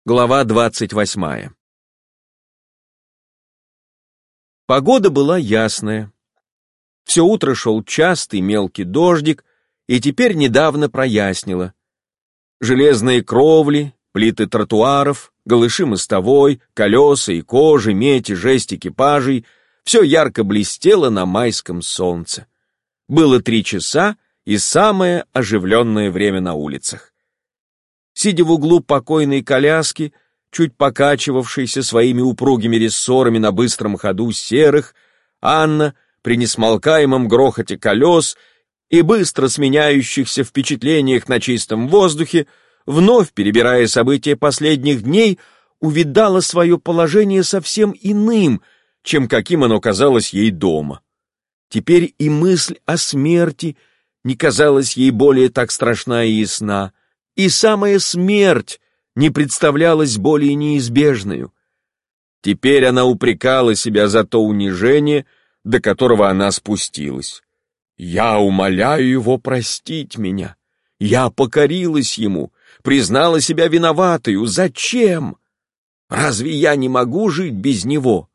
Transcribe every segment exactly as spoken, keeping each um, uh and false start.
Глава двадцать восьмая. Погода была ясная. Все утро шел частый мелкий дождик, и теперь недавно прояснило. Железные кровли, плиты тротуаров, голыши мостовой, колеса и кожи, медь и жесть экипажей — все ярко блестело на майском солнце. Было три часа и самое оживленное время на улицах. Сидя в углу покойной коляски, чуть покачивавшейся своими упругими рессорами на быстром ходу серых, Анна, при несмолкаемом грохоте колес и быстро сменяющихся впечатлениях на чистом воздухе, вновь перебирая события последних дней, увидала свое положение совсем иным, чем каким оно казалось ей дома. Теперь и мысль о смерти не казалась ей более так страшна и ясна, и самая смерть не представлялась более неизбежною. Теперь она упрекала себя за то унижение, до которого она спустилась. «Я умоляю его простить меня. Я покорилась ему, признала себя виноватою. Зачем? Разве я не могу жить без него?»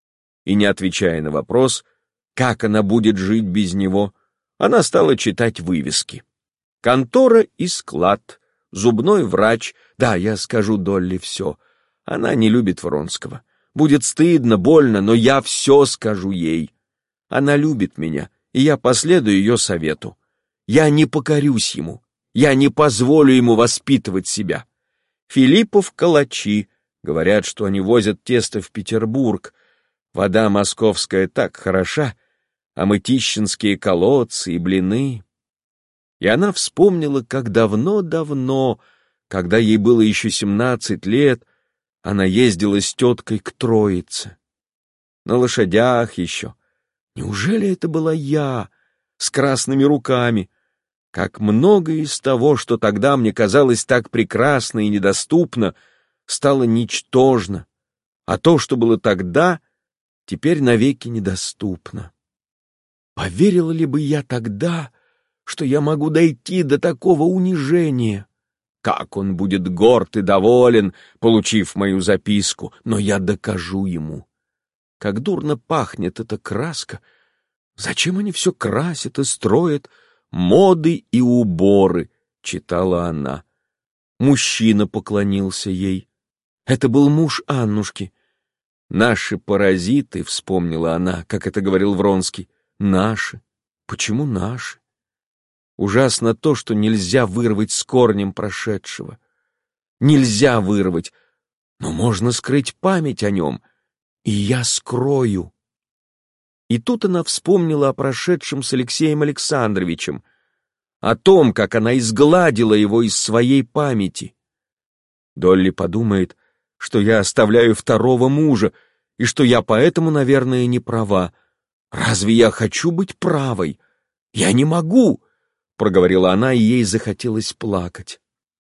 И не отвечая на вопрос, как она будет жить без него, она стала читать вывески. Контора и склад, зубной врач. Да, я скажу Долли все. Она не любит Вронского. Будет стыдно, больно, но я все скажу ей. Она любит меня, и я последую ее совету. Я не покорюсь ему. Я не позволю ему воспитывать себя. Филиппов калачи. Говорят, что они возят тесто в Петербург. Вода московская так хороша, а мытищинские колодцы и блины. И она вспомнила, как давно-давно, когда ей было еще семнадцать лет, она ездила с теткой к Троице. На лошадях еще. Неужели это была я, с красными руками? Как много из того, что тогда мне казалось так прекрасно и недоступно, стало ничтожно, а то, что было тогда, теперь навеки недоступно. Поверила ли бы я тогда, что я могу дойти до такого унижения? Как он будет горд и доволен, получив мою записку, но я докажу ему. Как дурно пахнет эта краска! Зачем они все красят и строят? Моды и уборы, читала она. Мужчина поклонился ей. Это был муж Аннушки. Наши паразиты, вспомнила она, как это говорил Вронский. Наши. Почему наши? Ужасно то, что нельзя вырвать с корнем прошедшего. Нельзя вырвать, но можно скрыть память о нем, и я скрою. И тут она вспомнила о прошедшем с Алексеем Александровичем, о том, как она изгладила его из своей памяти. Долли подумает, что я оставляю второго мужа, и что я поэтому, наверное, не права. Разве я хочу быть правой? Я не могу, проговорила она, и ей захотелось плакать.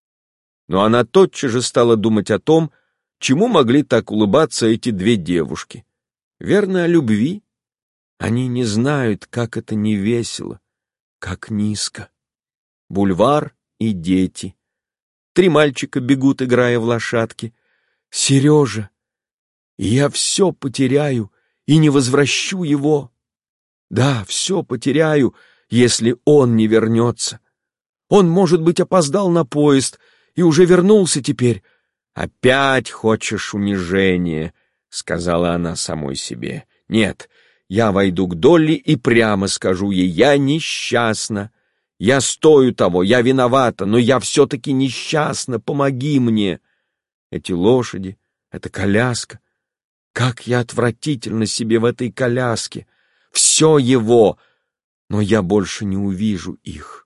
Но она тотчас же стала думать о том, чему могли так улыбаться эти две девушки. Верно, о любви? Они не знают, как это невесело, как низко. Бульвар и дети. Три мальчика бегут, играя в лошадки. Сережа, и я все потеряю и не возвращу его. Да, все потеряю, если он не вернется. Он, может быть, опоздал на поезд и уже вернулся теперь. «Опять хочешь унижения», — сказала она самой себе. «Нет, я войду к Долли и прямо скажу ей, я несчастна. Я стою того, я виновата, но я все-таки несчастна, помоги мне». Эти лошади, эта коляска. Как я отвратительно себе в этой коляске. Все его, но я больше не увижу их.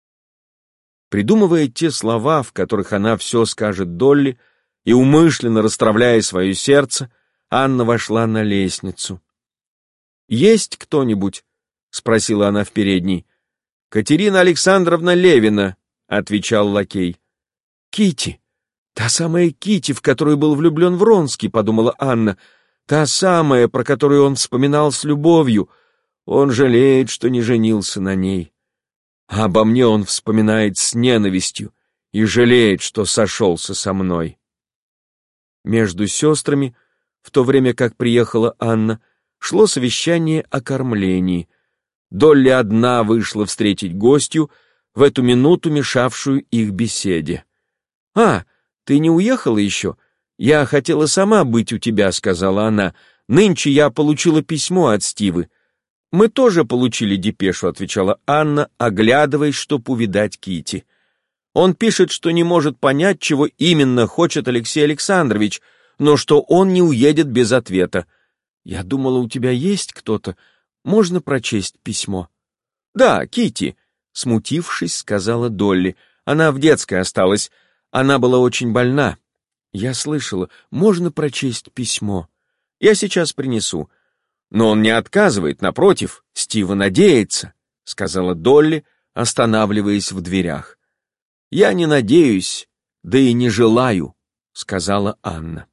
Придумывая те слова, в которых она все скажет Долли, и умышленно расстравляя свое сердце, Анна вошла на лестницу. «Есть кто-нибудь?» — спросила она в передней. «Катерина Александровна Левина», — отвечал лакей. «Кити, та самая Кити, в которую был влюблен Вронский», — подумала Анна. «Та самая, про которую он вспоминал с любовью. Он жалеет, что не женился на ней. А обо мне он вспоминает с ненавистью и жалеет, что сошелся со мной». Между сестрами, в то время как приехала Анна, шло совещание о кормлении. Долли одна вышла встретить гостью, в эту минуту мешавшую их беседе. «А, ты не уехала еще? Я хотела сама быть у тебя», — сказала она. «Нынче я получила письмо от Стивы». «Мы тоже получили депешу», — отвечала Анна, оглядываясь, чтоб увидать Кити. «Он пишет, что не может понять, чего именно хочет Алексей Александрович, но что он не уедет без ответа. Я думала, у тебя есть кто-то. Можно прочесть письмо?» «Да, Кити», — смутившись, сказала Долли. «Она в детской осталась. Она была очень больна». «Я слышала. Можно прочесть письмо?» «Я сейчас принесу». «Но он не отказывает, напротив, Стива надеется», — сказала Долли, останавливаясь в дверях. «Я не надеюсь, да и не желаю», — сказала Анна.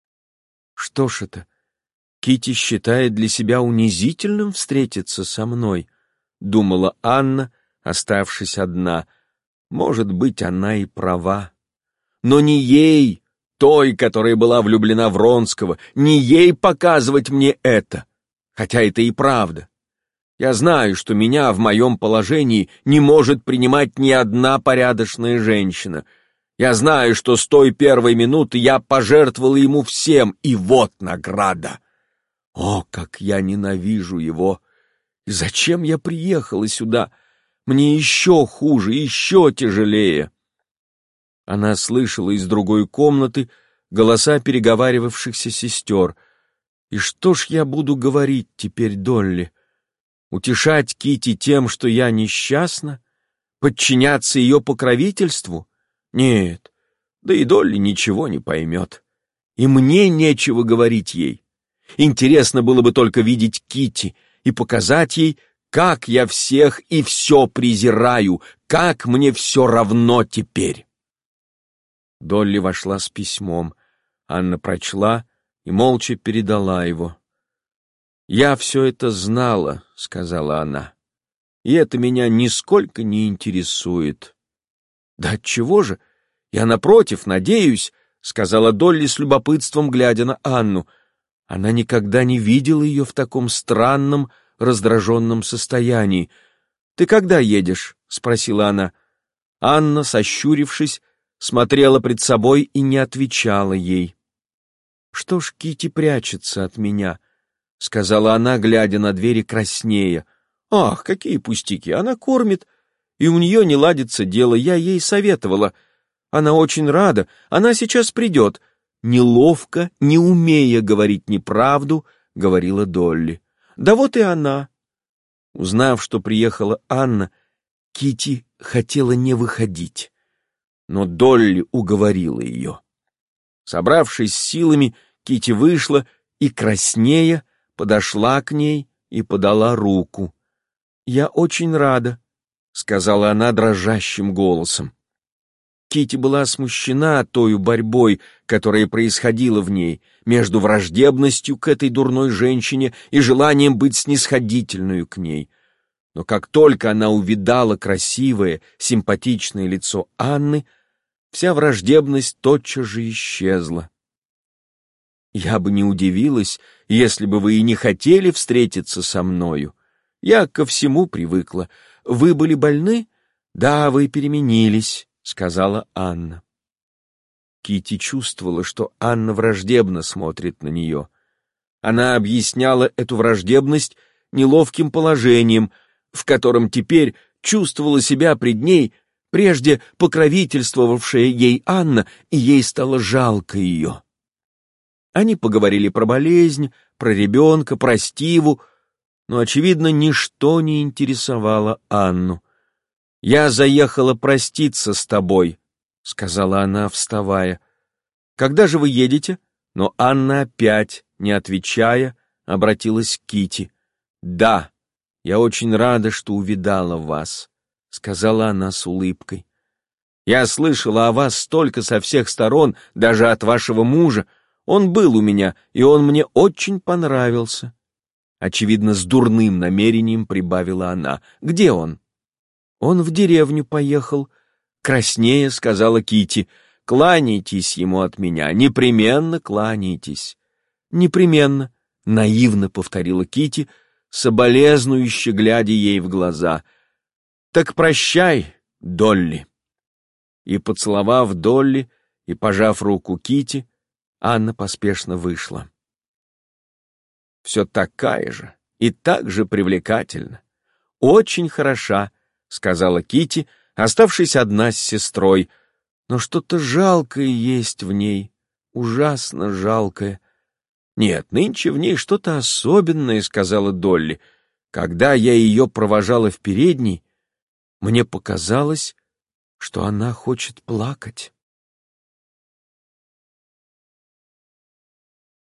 «Что ж это? Кити считает для себя унизительным встретиться со мной», — думала Анна, оставшись одна. «Может быть, она и права. Но не ей, той, которая была влюблена в Вронского, не ей показывать мне это, хотя это и правда. Я знаю, что меня в моем положении не может принимать ни одна порядочная женщина. Я знаю, что с той первой минуты я пожертвовала ему всем, и вот награда. О, как я ненавижу его! И зачем я приехала сюда? Мне еще хуже, еще тяжелее». Она слышала из другой комнаты голоса переговаривавшихся сестер. «И что ж я буду говорить теперь Долли? Утешать Кити тем, что я несчастна? Подчиняться ее покровительству? Нет, да и Долли ничего не поймет. И мне нечего говорить ей. Интересно было бы только видеть Кити и показать ей, как я всех и все презираю, как мне все равно теперь». Долли вошла с письмом. Анна прочла и молча передала его. «Я все это знала», — сказала она, — «и это меня нисколько не интересует». «Да отчего же? Я, напротив, надеюсь», — сказала Долли с любопытством, глядя на Анну. Она никогда не видела ее в таком странном, раздраженном состоянии. «Ты когда едешь?» — спросила она. Анна, сощурившись, смотрела пред собой и не отвечала ей. «Что ж Кити прячется от меня?» — сказала она, глядя на двери краснея. «Ах, какие пустяки! Она кормит, и у нее не ладится дело, я ей советовала. Она очень рада, она сейчас придет». Неловко, не умея говорить неправду, говорила Долли. «Да вот и она». Узнав, что приехала Анна, Кити хотела не выходить, но Долли уговорила ее. Собравшись с силами, Кити вышла и, краснея, подошла к ней и подала руку. «Я очень рада», — сказала она дрожащим голосом. Кити была смущена тою борьбой, которая происходила в ней, между враждебностью к этой дурной женщине и желанием быть снисходительной к ней. Но как только она увидала красивое, симпатичное лицо Анны, вся враждебность тотчас же исчезла. «Я бы не удивилась, если бы вы и не хотели встретиться со мною. Я ко всему привыкла. Вы были больны? Да, вы переменились», — сказала Анна. Кити чувствовала, что Анна враждебно смотрит на нее. Она объясняла эту враждебность неловким положением, в котором теперь чувствовала себя пред ней, прежде покровительствовавшая ей Анна, и ей стало жалко ее. Они поговорили про болезнь, про ребенка, про Стиву, но, очевидно, ничто не интересовало Анну. «Я заехала проститься с тобой», — сказала она, вставая. «Когда же вы едете?» Но Анна опять, не отвечая, обратилась к Кити. «Да, я очень рада, что увидала вас», — сказала она с улыбкой. «Я слышала о вас столько со всех сторон, даже от вашего мужа. Он был у меня, и он мне очень понравился». Очевидно, с дурным намерением прибавила она. «Где он?» «Он в деревню поехал», — краснея сказала Кити. Кланяйтесь ему от меня, непременно кланяйтесь». «Непременно», — наивно повторила Кити, соболезнующе глядя ей в глаза. «Так прощай, Долли». И, поцеловав Долли и пожав руку Кити, Анна поспешно вышла. «Все такая же и так же привлекательна. Очень хороша», — сказала Кити, оставшись одна с сестрой. «Но что-то жалкое есть в ней, ужасно жалкое». «Нет, нынче в ней что-то особенное», — сказала Долли. «Когда я ее провожала в передней, мне показалось, что она хочет плакать».